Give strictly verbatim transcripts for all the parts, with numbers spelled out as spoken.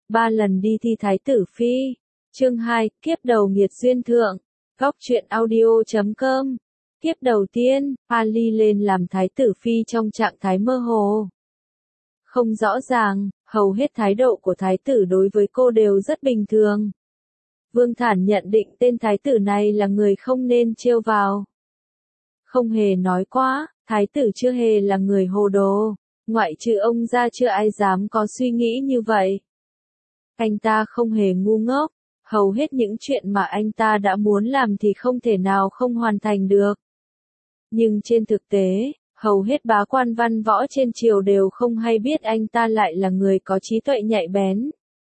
ba lần đi thi thái tử phi. Chương hai, kiếp đầu nghiệt duyên thượng. Góc truyện audio chấm com. Kiếp đầu tiên, Ali lên làm thái tử phi trong trạng thái mơ hồ. Không rõ ràng, hầu hết thái độ của thái tử đối với cô đều rất bình thường. Vương Thản nhận định tên thái tử này là người không nên trêu vào. Không hề nói quá, thái tử chưa hề là người hồ đồ, ngoại trừ ông ra chưa ai dám có suy nghĩ như vậy. Anh ta không hề ngu ngốc, hầu hết những chuyện mà anh ta đã muốn làm thì không thể nào không hoàn thành được. Nhưng trên thực tế, hầu hết bá quan văn võ trên triều đều không hay biết anh ta lại là người có trí tuệ nhạy bén.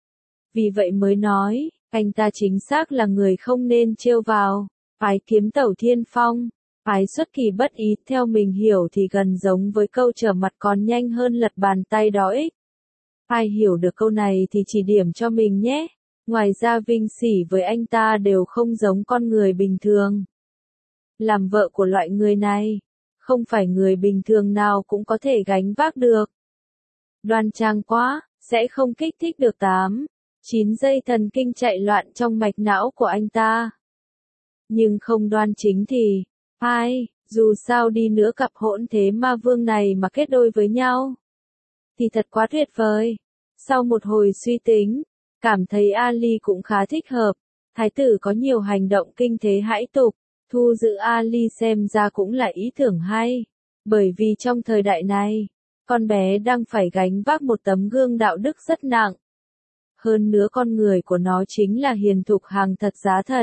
Vì vậy mới nói, anh ta chính xác là người không nên trêu vào. Phái kiếm tẩu thiên phong, phái xuất kỳ bất ý, theo mình hiểu thì gần giống với câu trở mặt còn nhanh hơn lật bàn tay đó ích. Ai hiểu được câu này thì chỉ điểm cho mình nhé. Ngoài ra Vinh Sỉ với anh ta đều không giống con người bình thường. Làm vợ của loại người này, không phải người bình thường nào cũng có thể gánh vác được. Đoan trang quá, sẽ không kích thích được tám, chín dây thần kinh chạy loạn trong mạch não của anh ta. Nhưng không đoan chính thì, ai, dù sao đi nữa cặp hỗn thế ma vương này mà kết đôi với nhau, thì thật quá tuyệt vời. Sau một hồi suy tính, cảm thấy Ali cũng khá thích hợp. Thái tử có nhiều hành động kinh thế hãi tục, thu giữ Ali xem ra cũng là ý tưởng hay. Bởi vì trong thời đại này, con bé đang phải gánh vác một tấm gương đạo đức rất nặng. Hơn nữa con người của nó chính là hiền thục hàng thật giá thật.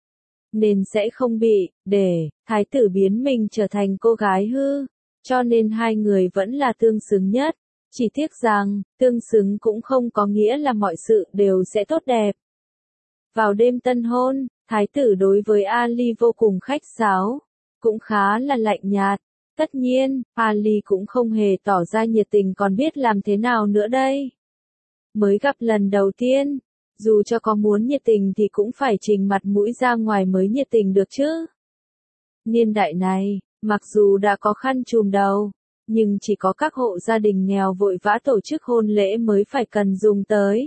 Nên sẽ không bị, để, thái tử biến mình trở thành cô gái hư. Cho nên hai người vẫn là tương xứng nhất. Chỉ tiếc rằng, tương xứng cũng không có nghĩa là mọi sự đều sẽ tốt đẹp. Vào đêm tân hôn, thái tử đối với Ali vô cùng khách sáo, cũng khá là lạnh nhạt. Tất nhiên, Ali cũng không hề tỏ ra nhiệt tình, còn biết làm thế nào nữa đây. Mới gặp lần đầu tiên, dù cho có muốn nhiệt tình thì cũng phải trình mặt mũi ra ngoài mới nhiệt tình được chứ. Niên đại này, mặc dù đã có khăn trùm đầu, nhưng chỉ có các hộ gia đình nghèo vội vã tổ chức hôn lễ mới phải cần dùng tới.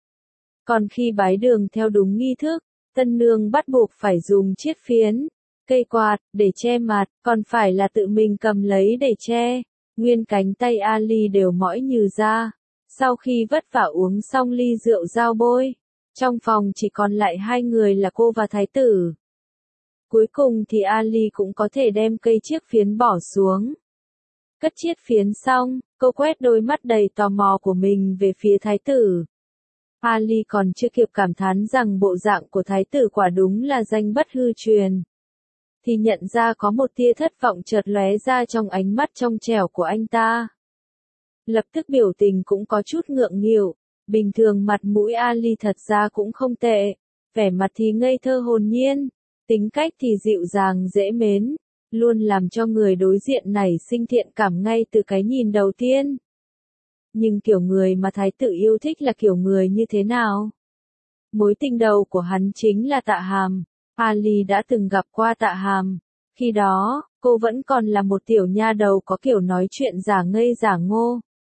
Còn khi bái đường theo đúng nghi thức, tân nương bắt buộc phải dùng chiết phiến, cây quạt, để che mặt, còn phải là tự mình cầm lấy để che. Nguyên cánh tay Ali đều mỏi như da. Sau khi vất vả uống xong ly rượu dao bôi, trong phòng chỉ còn lại hai người là cô và thái tử. Cuối cùng thì Ali cũng có thể đem cây chiếc phiến bỏ xuống. Cất chiết phiến xong, cô quét đôi mắt đầy tò mò của mình về phía thái tử. Ali còn chưa kịp cảm thán rằng bộ dạng của thái tử quả đúng là danh bất hư truyền, thì nhận ra có một tia thất vọng chợt lóe ra trong ánh mắt trong trẻo của anh ta. Lập tức biểu tình cũng có chút ngượng nghịu. Bình thường mặt mũi Ali thật ra cũng không tệ, vẻ mặt thì ngây thơ hồn nhiên, tính cách thì dịu dàng dễ mến, luôn làm cho người đối diện nảy sinh thiện cảm ngay từ cái nhìn đầu tiên. Nhưng kiểu người mà thái tử yêu thích là kiểu người như thế nào? Mối tình đầu của hắn chính là Tạ Hàm. Ali đã từng gặp qua Tạ Hàm. Khi đó, cô vẫn còn là một tiểu nha đầu có kiểu nói chuyện giả ngây giả ngô.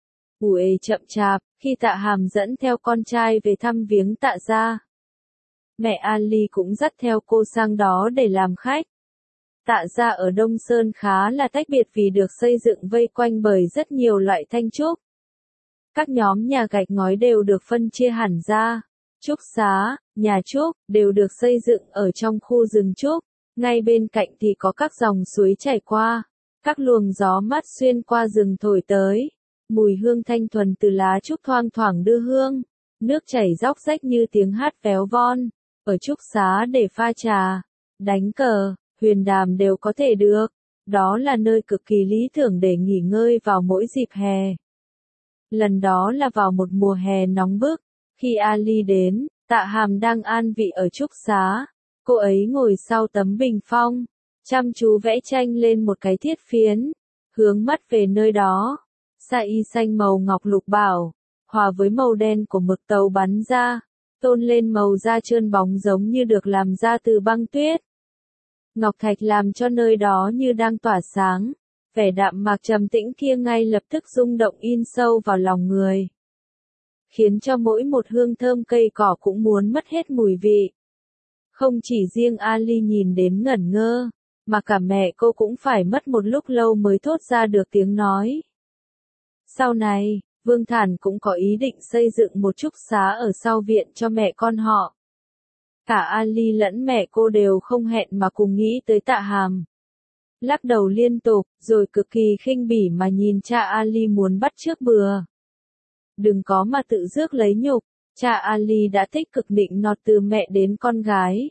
Ủi chậm chạp, khi Tạ Hàm dẫn theo con trai về thăm viếng Tạ gia, mẹ Ali cũng dắt theo cô sang đó để làm khách. Tạ gia ở Đông Sơn khá là tách biệt vì được xây dựng vây quanh bởi rất nhiều loại thanh trúc. Các nhóm nhà gạch ngói đều được phân chia hẳn ra. Trúc xá, nhà trúc, đều được xây dựng ở trong khu rừng trúc. Ngay bên cạnh thì có các dòng suối chảy qua. Các luồng gió mát xuyên qua rừng thổi tới. Mùi hương thanh thuần từ lá trúc thoang thoảng đưa hương. Nước chảy róc rách như tiếng hát véo von. Ở trúc xá để pha trà, đánh cờ, huyền đàm đều có thể được. Đó là nơi cực kỳ lý tưởng để nghỉ ngơi vào mỗi dịp hè. Lần đó là vào một mùa hè nóng bức. Khi Ali đến, Tạ Hàm đang an vị ở trúc xá. Cô ấy ngồi sau tấm bình phong, chăm chú vẽ tranh lên một cái thiết phiến, hướng mắt về nơi đó. Sa y xanh màu ngọc lục bảo, hòa với màu đen của mực tàu bắn ra, tôn lên màu da trơn bóng giống như được làm ra từ băng tuyết. Ngọc thạch làm cho nơi đó như đang tỏa sáng, vẻ đạm mạc trầm tĩnh kia ngay lập tức rung động in sâu vào lòng người. khiến cho mỗi một hương thơm cây cỏ cũng muốn mất hết mùi vị. Không chỉ riêng Ali nhìn đến ngẩn ngơ, mà cả mẹ cô cũng phải mất một lúc lâu mới thốt ra được tiếng nói. Sau này, Vương Thản cũng có ý định xây dựng một trúc xá ở sau viện cho mẹ con họ. Cả Ali lẫn mẹ cô đều không hẹn mà cùng nghĩ tới Tạ Hàm. Lắc đầu liên tục, rồi cực kỳ khinh bỉ mà nhìn cha Ali muốn bắt chước bừa. Đừng có mà tự rước lấy nhục, cha Ali đã tích cực nịnh nọt từ mẹ đến con gái.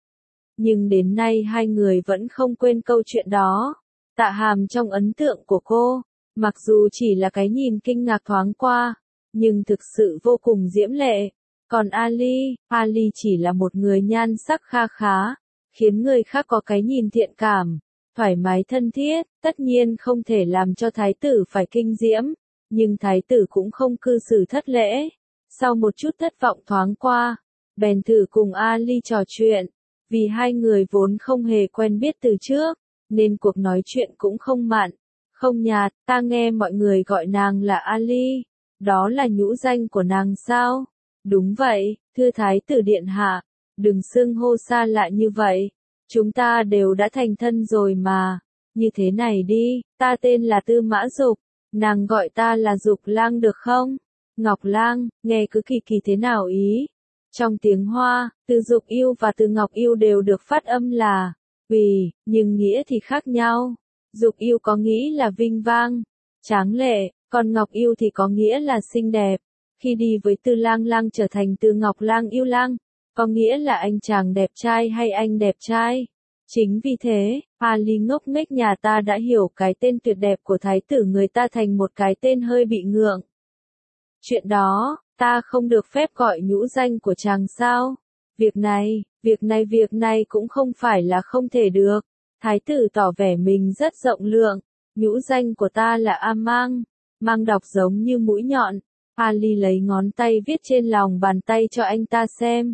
Nhưng đến nay hai người vẫn không quên câu chuyện đó. Tạ Hàm trong ấn tượng của cô, mặc dù chỉ là cái nhìn kinh ngạc thoáng qua, nhưng thực sự vô cùng diễm lệ. Còn Ali, Ali chỉ là một người nhan sắc kha khá, khiến người khác có cái nhìn thiện cảm, thoải mái thân thiết, tất nhiên không thể làm cho thái tử phải kinh diễm, nhưng thái tử cũng không cư xử thất lễ. Sau một chút thất vọng thoáng qua, bèn thử cùng Ali trò chuyện, vì hai người vốn không hề quen biết từ trước, nên cuộc nói chuyện cũng không mặn, không nhạt. Ta nghe mọi người gọi nàng là Ali, đó là nhũ danh của nàng sao? Đúng vậy, thưa thái tử điện hạ, đừng xưng hô xa lạ như vậy, chúng ta đều đã thành thân rồi mà. Như thế này đi, ta tên là Tư Mã Dục, nàng gọi ta là Dục Lang được không? Ngọc Lang, nghe cứ kỳ kỳ thế nào ý? Trong tiếng Hoa, từ Dục Yêu và từ Ngọc Yêu đều được phát âm là vì, nhưng nghĩa thì khác nhau. Dục Yêu có nghĩa là vinh vang, tráng lệ, còn Ngọc Yêu thì có nghĩa là xinh đẹp. Khi đi với Tư Lang Lang trở thành Tư Ngọc Lang Yêu Lang, có nghĩa là anh chàng đẹp trai hay anh đẹp trai. Chính vì thế, Ali ngốc nghếch nhà ta đã hiểu cái tên tuyệt đẹp của thái tử người ta thành một cái tên hơi bị ngượng. Chuyện đó, ta không được phép gọi nhũ danh của chàng sao? Việc này, việc này việc này cũng không phải là không thể được. Thái tử tỏ vẻ mình rất rộng lượng. Nhũ danh của ta là A Mang. Mang đọc giống như mũi nhọn. Ali lấy ngón tay viết trên lòng bàn tay cho anh ta xem.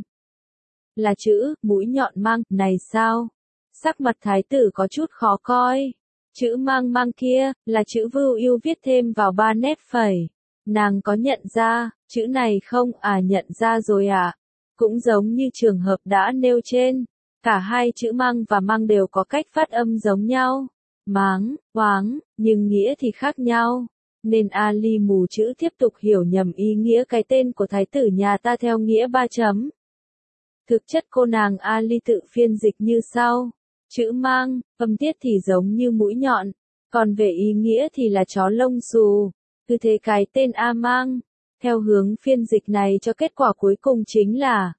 Là chữ, mũi nhọn mang, này sao? Sắc mặt thái tử có chút khó coi. Chữ mang mang kia, là chữ vưu yêu viết thêm vào ba nét phẩy. Nàng có nhận ra, chữ này không? À, nhận ra rồi ạ. À? Cũng giống như trường hợp đã nêu trên, cả hai chữ mang và mang đều có cách phát âm giống nhau. Máng, hoáng, nhưng nghĩa thì khác nhau. Nên Ali mù chữ tiếp tục hiểu nhầm ý nghĩa cái tên của thái tử nhà ta theo nghĩa ba chấm. Thực chất cô nàng Ali tự phiên dịch như sau. Chữ mang, âm tiết thì giống như mũi nhọn, còn về ý nghĩa thì là chó lông xù. Cứ thế cái tên A Mang, theo hướng phiên dịch này cho kết quả cuối cùng chính là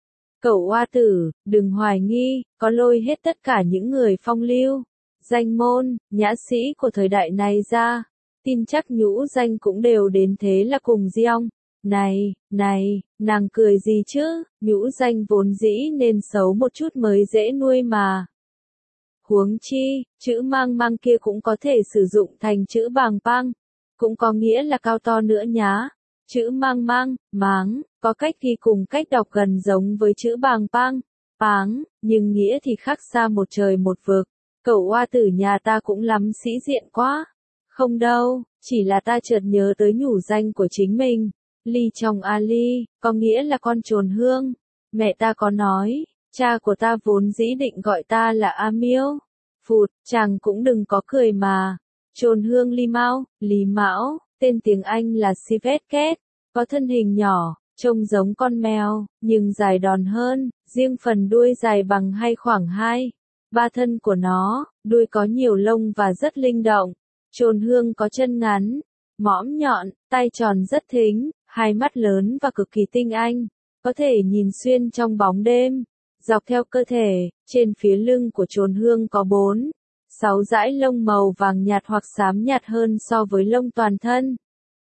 cẩu oa tử, đừng hoài nghi, có lôi hết tất cả những người phong lưu, danh môn, nhã sĩ của thời đại này ra. Tin chắc nhũ danh cũng đều đến thế là cùng giong. Này, này, nàng cười gì chứ, nhũ danh vốn dĩ nên xấu một chút mới dễ nuôi mà. Huống chi, chữ mang mang kia cũng có thể sử dụng thành chữ bàng pang, cũng có nghĩa là cao to nữa nhá. Chữ mang mang, máng, có cách ghi cùng cách đọc gần giống với chữ bàng pang, páng, nhưng nghĩa thì khác xa một trời một vực. Cậu oa tử nhà ta cũng lắm sĩ diện quá. Không đâu, chỉ là ta chợt nhớ tới nhủ danh của chính mình. Ly chồng Ali, có nghĩa là con trồn hương. Mẹ ta có nói, cha của ta vốn dĩ định gọi ta là A Miêu. Phụt, chàng cũng đừng có cười mà. Trồn hương Ly Mao, Lý Mão, tên tiếng Anh là Civet, có thân hình nhỏ, trông giống con mèo, nhưng dài đòn hơn, riêng phần đuôi dài bằng hay khoảng hai, ba thân của nó, đuôi có nhiều lông và rất linh động. Trồn hương có chân ngắn, mõm nhọn, tay tròn rất thính, hai mắt lớn và cực kỳ tinh anh, có thể nhìn xuyên trong bóng đêm. Dọc theo cơ thể, trên phía lưng của trồn hương có bốn, sáu dải lông màu vàng nhạt hoặc xám nhạt hơn so với lông toàn thân,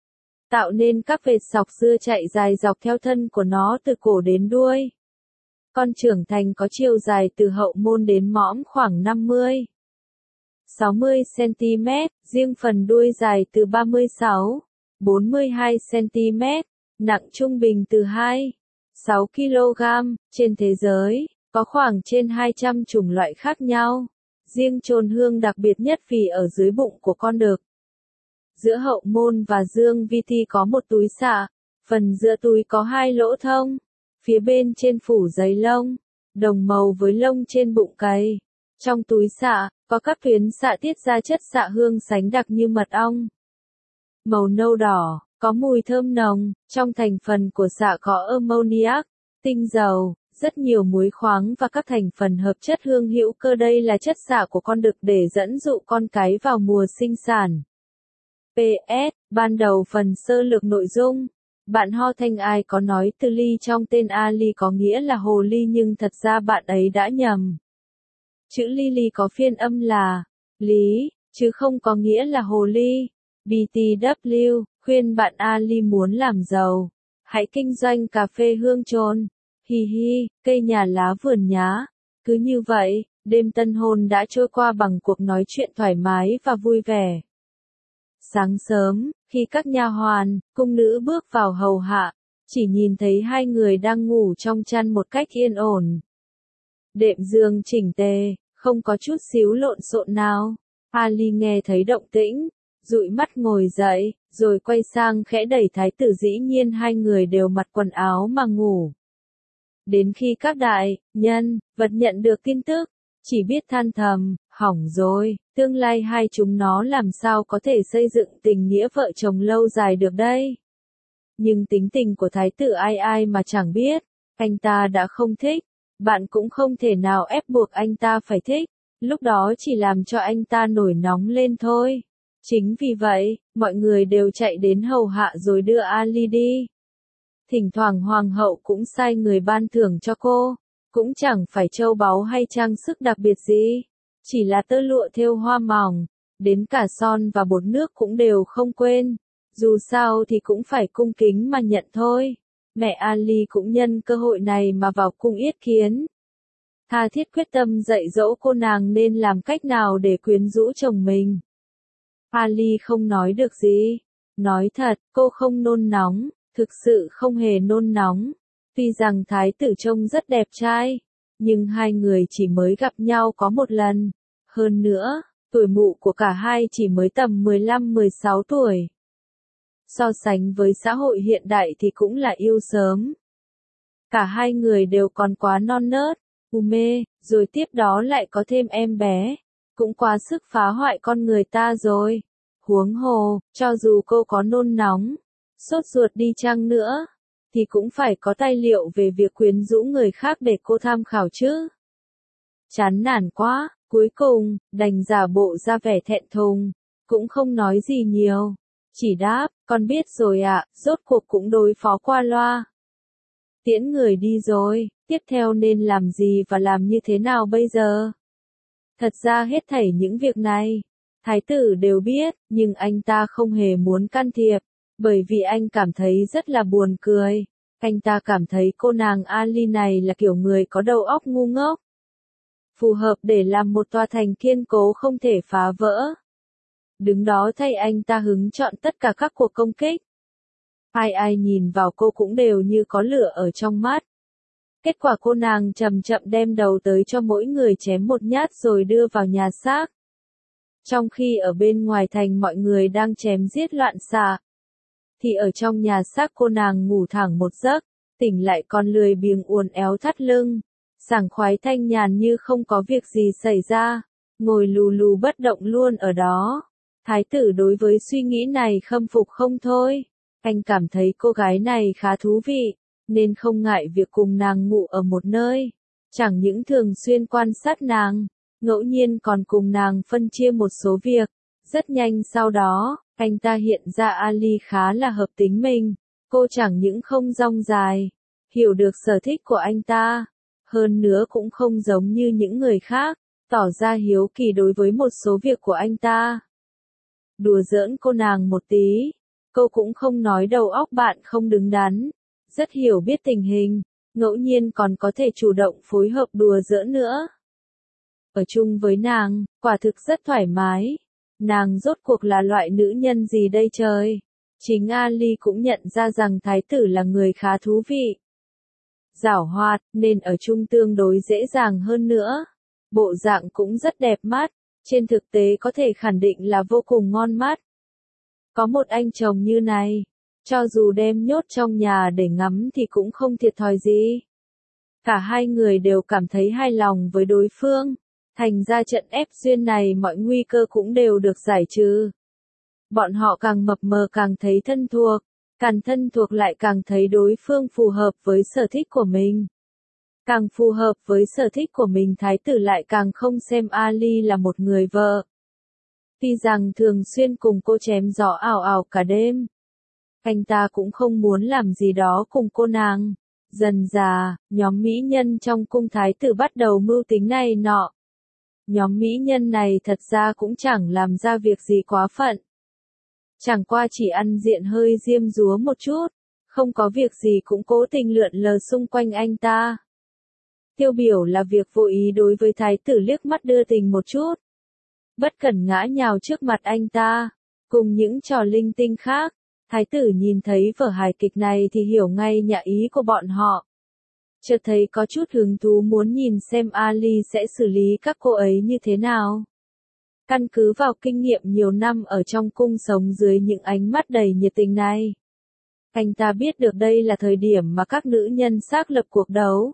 tạo nên các vệt sọc dưa chạy dài dọc theo thân của nó từ cổ đến đuôi. Con trưởng thành có chiều dài từ hậu môn đến mõm khoảng năm mươi đến sáu mươi xăng-ti-mét, riêng phần đuôi dài từ ba mươi sáu đến bốn mươi hai xăng-ti-mét, nặng trung bình từ hai đến sáu ki lô gam. Trên thế giới, có khoảng trên hai trăm chủng loại khác nhau. Riêng trồn hương đặc biệt nhất vì ở dưới bụng của con đực. Giữa hậu môn và dương vi ti có một túi xạ, Phần giữa túi có hai lỗ thông, phía bên trên phủ giấy lông, đồng màu với lông trên bụng cày. Trong túi xạ, có các tuyến xạ tiết ra chất xạ hương sánh đặc như mật ong. Màu nâu đỏ, có mùi thơm nồng, trong thành phần của xạ có ammoniac, tinh dầu, rất nhiều muối khoáng và các thành phần hợp chất hương hữu cơ. Đây là chất xạ của con đực để dẫn dụ con cái vào mùa sinh sản. pê ét, ban đầu phần sơ lược nội dung. Bạn Ho Thanh Ai có nói từ ly trong tên Ali có nghĩa là hồ ly nhưng thật ra bạn ấy đã nhầm. Chữ Lily có phiên âm là lý, chứ không có nghĩa là hồ ly. bê tê vê, khuyên bạn Ali muốn làm giàu. Hãy kinh doanh cà phê hương trồn. Hi hi, cây nhà lá vườn nhá. Cứ như vậy, đêm tân hôn đã trôi qua bằng cuộc nói chuyện thoải mái và vui vẻ. Sáng sớm, khi các nha hoàn, cung nữ bước vào hầu hạ, chỉ nhìn thấy hai người đang ngủ trong chăn một cách yên ổn. Đệm giường chỉnh tề, không có chút xíu lộn xộn nào. Ali nghe thấy động tĩnh, dụi mắt ngồi dậy, rồi quay sang khẽ đẩy thái tử. Dĩ nhiên hai người đều mặc quần áo mà ngủ. Đến khi các đại nhân vật nhận được tin tức, chỉ biết than thầm, hỏng rồi, tương lai hai chúng nó làm sao có thể xây dựng tình nghĩa vợ chồng lâu dài được đây. Nhưng tính tình của thái tử ai ai mà chẳng biết, anh ta đã không thích, bạn cũng không thể nào ép buộc anh ta phải thích, lúc đó chỉ làm cho anh ta nổi nóng lên thôi. Chính vì vậy, mọi người đều chạy đến hầu hạ rồi đưa Ali đi. Thỉnh thoảng hoàng hậu cũng sai người ban thưởng cho cô, cũng chẳng phải châu báu hay trang sức đặc biệt gì, chỉ là tơ lụa thêu hoa mỏng, đến cả son và bột nước cũng đều không quên, dù sao thì cũng phải cung kính mà nhận thôi. Mẹ Ali cũng nhân cơ hội này mà vào cung yết kiến. Tha thiết quyết tâm dạy dỗ cô nàng nên làm cách nào để quyến rũ chồng mình. Ali không nói được gì. Nói thật, cô không nôn nóng, thực sự không hề nôn nóng. Tuy rằng thái tử trông rất đẹp trai, nhưng hai người chỉ mới gặp nhau có một lần. Hơn nữa, tuổi mụ của cả hai chỉ mới tầm mười lăm mười sáu tuổi. So sánh với xã hội hiện đại thì cũng là yêu sớm. Cả hai người đều còn quá non nớt, u mê, rồi tiếp đó lại có thêm em bé. Cũng quá sức phá hoại con người ta rồi. Huống hồ, cho dù cô có nôn nóng, sốt ruột đi chăng nữa, thì cũng phải có tài liệu về việc quyến rũ người khác để cô tham khảo chứ. Chán nản quá, cuối cùng, đành giả bộ ra vẻ thẹn thùng, cũng không nói gì nhiều. Chỉ đáp, con biết rồi ạ, rốt cuộc cũng đối phó qua loa. Tiễn người đi rồi, tiếp theo nên làm gì và làm như thế nào bây giờ? Thật ra hết thảy những việc này, thái tử đều biết, nhưng anh ta không hề muốn can thiệp, bởi vì anh cảm thấy rất là buồn cười. Anh ta cảm thấy cô nàng Ali này là kiểu người có đầu óc ngu ngốc, phù hợp để làm một tòa thành kiên cố không thể phá vỡ. Đứng đó thay anh ta hứng chọn tất cả các cuộc công kích. Ai ai nhìn vào cô cũng đều như có lửa ở trong mắt. Kết quả cô nàng chậm chậm đem đầu tới cho mỗi người chém một nhát rồi đưa vào nhà xác. Trong khi ở bên ngoài thành mọi người đang chém giết loạn xạ, thì ở trong nhà xác cô nàng ngủ thẳng một giấc, tỉnh lại còn lười biếng uốn éo thắt lưng, sảng khoái thanh nhàn như không có việc gì xảy ra, ngồi lù lù bất động luôn ở đó. Thái tử đối với suy nghĩ này khâm phục không thôi, anh cảm thấy cô gái này khá thú vị, nên không ngại việc cùng nàng ngủ ở một nơi, chẳng những thường xuyên quan sát nàng, ngẫu nhiên còn cùng nàng phân chia một số việc. Rất nhanh sau đó, anh ta hiện ra Ali khá là hợp tính mình, cô chẳng những không dong dài, hiểu được sở thích của anh ta, hơn nữa cũng không giống như những người khác, tỏ ra hiếu kỳ đối với một số việc của anh ta. Đùa giỡn cô nàng một tí, cô cũng không nói đầu óc bạn không đứng đắn, rất hiểu biết tình hình, ngẫu nhiên còn có thể chủ động phối hợp đùa giỡn nữa. Ở chung với nàng, quả thực rất thoải mái. Nàng rốt cuộc là loại nữ nhân gì đây trời? Chính Ali cũng nhận ra rằng thái tử là người khá thú vị, giảo hoạt, nên ở chung tương đối dễ dàng hơn nữa. Bộ dạng cũng rất đẹp mắt, trên thực tế có thể khẳng định là vô cùng ngon mắt. Có một anh chồng như này, Cho dù đem nhốt trong nhà để ngắm thì cũng không thiệt thòi gì. Cả hai người đều cảm thấy hài lòng với đối phương. Thành ra trận ép duyên này mọi nguy cơ cũng đều được giải trừ. Bọn họ càng mập mờ càng thấy thân thuộc, càng thân thuộc lại càng thấy đối phương phù hợp với sở thích của mình. Càng phù hợp với sở thích của mình, thái tử lại càng không xem Ali là một người vợ. Tuy rằng thường xuyên cùng cô chém gió ảo ảo cả đêm, anh ta cũng không muốn làm gì đó cùng cô nàng. Dần dà, nhóm mỹ nhân trong cung thái tử bắt đầu mưu tính này nọ. Nhóm mỹ nhân này thật ra cũng chẳng làm ra việc gì quá phận. Chẳng qua chỉ ăn diện hơi diêm dúa một chút, không có việc gì cũng cố tình lượn lờ xung quanh anh ta. Tiêu biểu là việc vô ý đối với thái tử liếc mắt đưa tình một chút. Bất cẩn ngã nhào trước mặt anh ta, cùng những trò linh tinh khác. Thái tử nhìn thấy vở hài kịch này thì hiểu ngay nhạ ý của bọn họ. Chợt thấy có chút hứng thú muốn nhìn xem Ali sẽ xử lý các cô ấy như thế nào. Căn cứ vào kinh nghiệm nhiều năm ở trong cung sống dưới những ánh mắt đầy nhiệt tình này, anh ta biết được đây là thời điểm mà các nữ nhân xác lập cuộc đấu.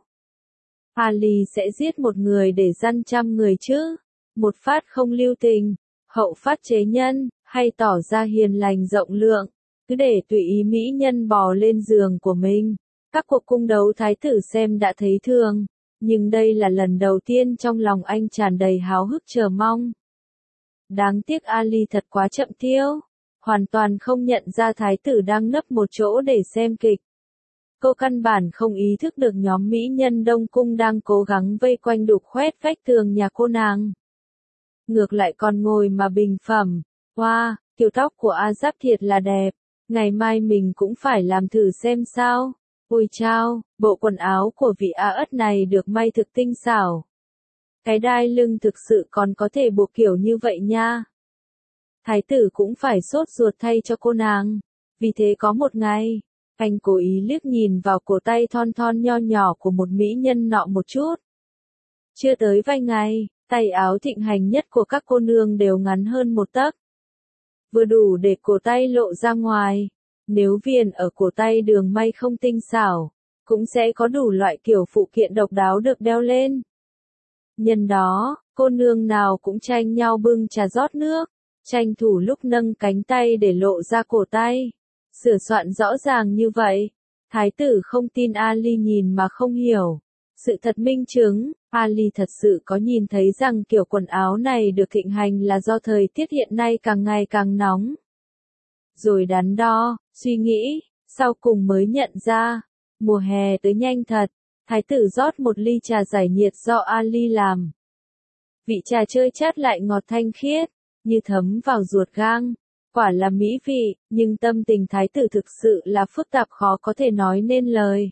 Ali sẽ giết một người để dăn trăm người chứ? Một phát không lưu tình, hậu phát chế nhân, hay tỏ ra hiền lành rộng lượng, cứ để tùy ý mỹ nhân bò lên giường của mình. Các cuộc cung đấu thái tử xem đã thấy thường, nhưng đây là lần đầu tiên trong lòng anh tràn đầy háo hức chờ mong. Đáng tiếc Ali thật quá chậm tiêu, hoàn toàn không nhận ra thái tử đang nấp một chỗ để xem kịch. Cô căn bản không ý thức được nhóm mỹ nhân đông cung đang cố gắng vây quanh đục khoét vách tường nhà cô nàng. Ngược lại còn ngồi mà bình phẩm, wow, kiểu tóc của A Giáp thiệt là đẹp, ngày mai mình cũng phải làm thử xem sao. Ôi chao, bộ quần áo của vị A Ất này được may thực tinh xảo. Cái đai lưng thực sự còn có thể buộc kiểu như vậy nha. Thái tử cũng phải sốt ruột thay cho cô nàng. Vì thế có một ngày, anh cố ý liếc nhìn vào cổ tay thon thon nho nhỏ của một mỹ nhân nọ một chút. Chưa tới vài ngày, tay áo thịnh hành nhất của các cô nương đều ngắn hơn một tấc. Vừa đủ để cổ tay lộ ra ngoài. Nếu viền ở cổ tay đường may không tinh xảo, cũng sẽ có đủ loại kiểu phụ kiện độc đáo được đeo lên. Nhân đó, cô nương nào cũng tranh nhau bưng trà rót nước, tranh thủ lúc nâng cánh tay để lộ ra cổ tay. Sửa soạn rõ ràng như vậy, thái tử không tin Ali nhìn mà không hiểu. Sự thật minh chứng, Ali thật sự có nhìn thấy rằng kiểu quần áo này được thịnh hành là do thời tiết hiện nay càng ngày càng nóng. Rồi đắn đo, suy nghĩ, sau cùng mới nhận ra, mùa hè tới nhanh thật. Thái tử rót một ly trà giải nhiệt do Ali làm. Vị trà chơi chát lại ngọt thanh khiết, như thấm vào ruột gan. Quả là mỹ vị, nhưng tâm tình thái tử thực sự là phức tạp khó có thể nói nên lời.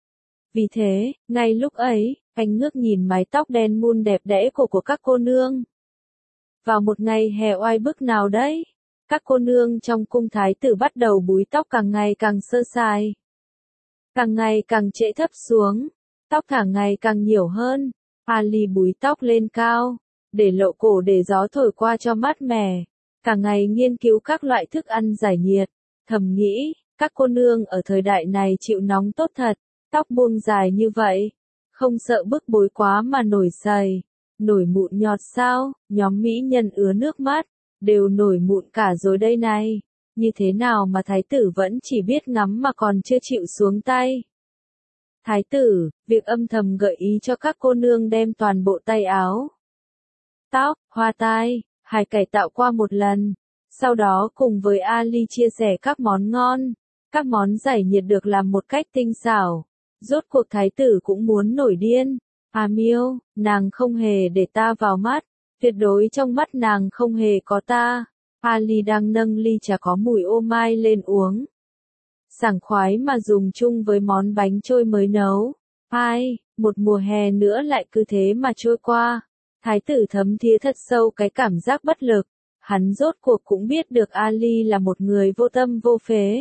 Vì thế, ngay lúc ấy, anh ngước nhìn mái tóc đen mun đẹp đẽ của của các cô nương. Vào một ngày hè oai bức nào đấy, các cô nương trong cung thái tử bắt đầu búi tóc càng ngày càng sơ sài. Càng ngày càng trễ thấp xuống, tóc thả ngày càng nhiều hơn. Ali búi tóc lên cao, để lộ cổ để gió thổi qua cho mát mẻ. Cả ngày nghiên cứu các loại thức ăn giải nhiệt, thầm nghĩ, các cô nương ở thời đại này chịu nóng tốt thật, tóc buông dài như vậy, không sợ bức bối quá mà nổi sầy, nổi mụn nhọt sao, nhóm mỹ nhân ứa nước mắt, đều nổi mụn cả rồi đây này, như thế nào mà thái tử vẫn chỉ biết ngắm mà còn chưa chịu xuống tay. Thái tử, việc âm thầm gợi ý cho các cô nương đem toàn bộ tay áo, tóc, hoa tai, hài cải tạo qua một lần, sau đó cùng với Ali chia sẻ các món ngon, các món giải nhiệt được làm một cách tinh xảo. Rốt cuộc thái tử cũng muốn nổi điên. À miêu, nàng không hề để ta vào mắt, tuyệt đối trong mắt nàng không hề có ta. Ali đang nâng ly trà có mùi ô mai lên uống. Sảng khoái mà dùng chung với món bánh trôi mới nấu. Ai, một mùa hè nữa lại cứ thế mà trôi qua. Thái tử thấm thía thật sâu cái cảm giác bất lực. Hắn rốt cuộc cũng biết được Ali là một người vô tâm vô phế.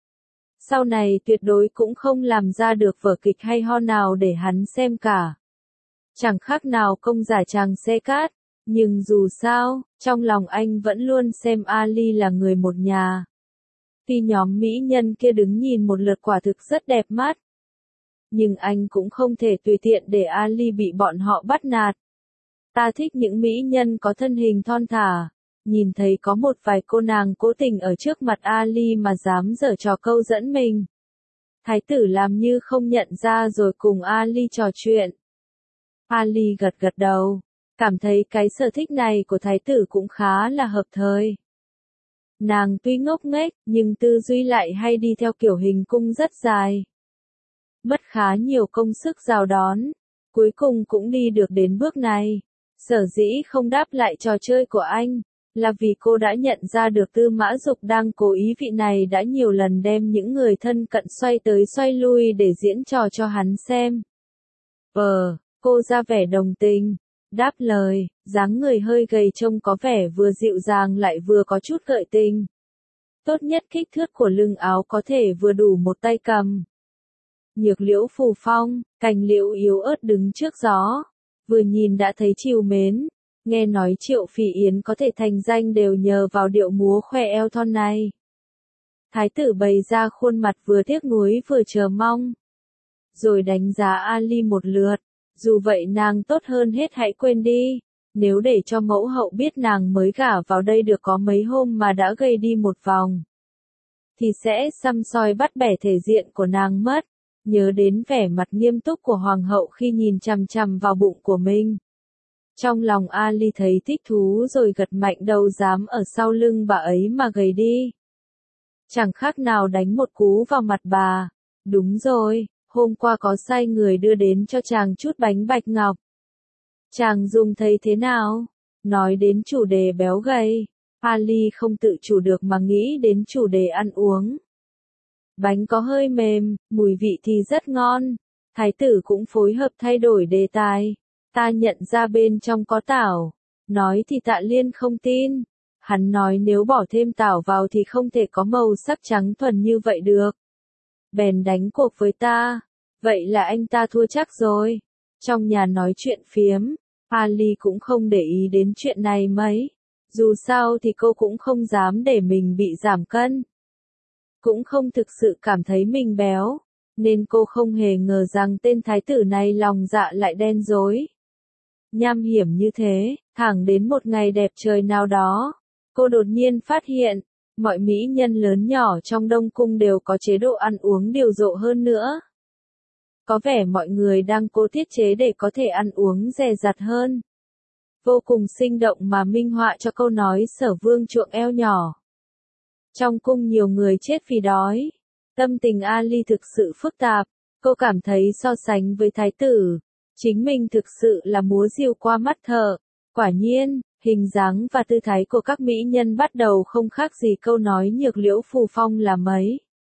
Sau này tuyệt đối cũng không làm ra được vở kịch hay ho nào để hắn xem cả. Chẳng khác nào công giả chàng xe cát, nhưng dù sao, trong lòng anh vẫn luôn xem Ali là người một nhà. Khi nhóm mỹ nhân kia đứng nhìn một lượt quả thực rất đẹp mắt. Nhưng anh cũng không thể tùy tiện để Ali bị bọn họ bắt nạt. Ta thích những mỹ nhân có thân hình thon thả. Nhìn thấy có một vài cô nàng cố tình ở trước mặt Ali mà dám giở trò câu dẫn mình. Thái tử làm như không nhận ra rồi cùng Ali trò chuyện. Ali gật gật đầu, cảm thấy cái sở thích này của thái tử cũng khá là hợp thời. Nàng tuy ngốc nghếch, nhưng tư duy lại hay đi theo kiểu hình cung rất dài. Mất khá nhiều công sức rào đón, cuối cùng cũng đi được đến bước này. Sở dĩ không đáp lại trò chơi của anh, là vì cô đã nhận ra được Tư Mã Dục đang cố ý, vị này đã nhiều lần đem những người thân cận xoay tới xoay lui để diễn trò cho hắn xem. Ờ, cô ra vẻ đồng tình, đáp lời, dáng người hơi gầy trông có vẻ vừa dịu dàng lại vừa có chút gợi tình. Tốt nhất kích thước của lưng áo có thể vừa đủ một tay cầm. Nhược Liễu phù phong, cành liễu yếu ớt đứng trước gió, vừa nhìn đã thấy trìu mến. Nghe nói Triệu Phỉ Yến có thể thành danh đều nhờ vào điệu múa khoe eo thon này. Thái tử bày ra khuôn mặt vừa tiếc nuối vừa chờ mong. Rồi đánh giá Ali một lượt. Dù vậy nàng tốt hơn hết hãy quên đi. Nếu để cho mẫu hậu biết nàng mới gả vào đây được có mấy hôm mà đã gầy đi một vòng, thì sẽ xăm soi bắt bẻ thể diện của nàng mất. Nhớ đến vẻ mặt nghiêm túc của hoàng hậu khi nhìn chằm chằm vào bụng của mình. Trong lòng Ali thấy thích thú rồi gật mạnh đầu, dám ở sau lưng bà ấy mà gầy đi. Chẳng khác nào đánh một cú vào mặt bà. Đúng rồi, hôm qua có sai người đưa đến cho chàng chút bánh bạch ngọc. Chàng dùng thấy thế nào? Nói đến chủ đề béo gầy, Ali không tự chủ được mà nghĩ đến chủ đề ăn uống. Bánh có hơi mềm, mùi vị thì rất ngon. Thái tử cũng phối hợp thay đổi đề tài. Ta nhận ra bên trong có tảo. Nói thì Tạ Liên không tin. Hắn nói nếu bỏ thêm tảo vào thì không thể có màu sắc trắng thuần như vậy được. Bèn đánh cuộc với ta. Vậy là anh ta thua chắc rồi. Trong nhà nói chuyện phiếm, Ali cũng không để ý đến chuyện này mấy. Dù sao thì cô cũng không dám để mình bị giảm cân. Cũng không thực sự cảm thấy mình béo. Nên cô không hề ngờ rằng tên thái tử này lòng dạ lại đen dối. Nham hiểm như thế, thẳng đến một ngày đẹp trời nào đó, cô đột nhiên phát hiện, mọi mỹ nhân lớn nhỏ trong Đông Cung đều có chế độ ăn uống điều rộ hơn nữa. Có vẻ mọi người đang cố tiết chế để có thể ăn uống dè dặt hơn. Vô cùng sinh động mà minh họa cho câu nói Sở Vương chuộng eo nhỏ. Trong cung nhiều người chết vì đói. Tâm tình Ali thực sự phức tạp, cô cảm thấy so sánh với thái tử, chính mình thực sự là múa diều qua mắt thợ. Quả nhiên, hình dáng và tư thái của các mỹ nhân bắt đầu không khác gì câu nói Nhược Liễu phù phong là mấy.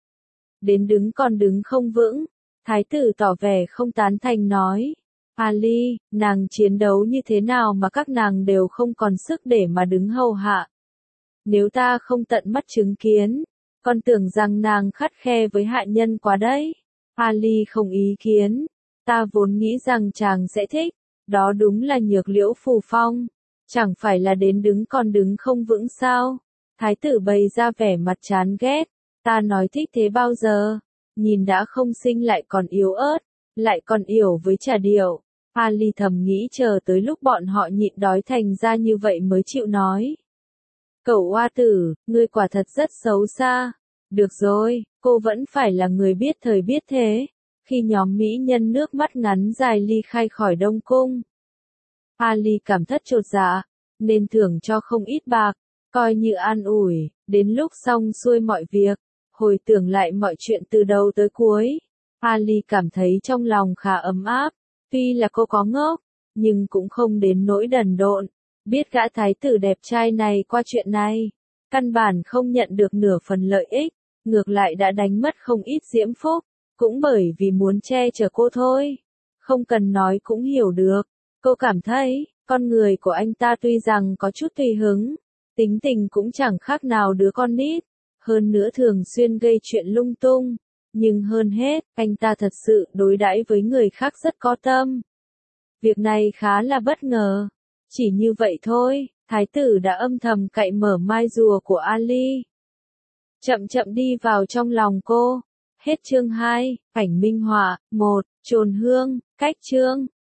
Đến đứng còn đứng không vững, thái tử tỏ vẻ không tán thành nói. Ali, nàng chiến đấu như thế nào mà các nàng đều không còn sức để mà đứng hầu hạ. Nếu ta không tận mắt chứng kiến, con tưởng rằng nàng khắt khe với hạ nhân quá đấy. Ali không ý kiến. Ta vốn nghĩ rằng chàng sẽ thích. Đó đúng là Nhược Liễu phù phong. Chẳng phải là đến đứng còn đứng không vững sao? Thái tử bày ra vẻ mặt chán ghét. Ta nói thích thế bao giờ? Nhìn đã không xinh lại còn yếu ớt. Lại còn yểu với trà điệu. Ali thầm nghĩ chờ tới lúc bọn họ nhịn đói thành ra như vậy mới chịu nói. Cẩu oa tử, ngươi quả thật rất xấu xa. Được rồi, cô vẫn phải là người biết thời biết thế. Khi nhóm mỹ nhân nước mắt ngắn dài ly khai khỏi Đông Cung, Ali cảm thất chột dạ, nên thưởng cho không ít bạc, coi như an ủi. Đến lúc xong xuôi mọi việc, hồi tưởng lại mọi chuyện từ đầu tới cuối, Ali cảm thấy trong lòng khá ấm áp. Tuy là cô có ngốc, nhưng cũng không đến nỗi đần độn. Biết gã thái tử đẹp trai này qua chuyện này, căn bản không nhận được nửa phần lợi ích, ngược lại đã đánh mất không ít diễm phúc, cũng bởi vì muốn che chở cô thôi. Không cần nói cũng hiểu được, cô cảm thấy, con người của anh ta tuy rằng có chút tùy hứng, tính tình cũng chẳng khác nào đứa con nít, hơn nữa thường xuyên gây chuyện lung tung, nhưng hơn hết, anh ta thật sự đối đãi với người khác rất có tâm. Việc này khá là bất ngờ. Chỉ như vậy thôi, thái tử đã âm thầm cậy mở mai rùa của Ali. chậm chậm đi vào trong lòng cô. Hết chương hai, ảnh minh họa, một, chồn hương, cách chương.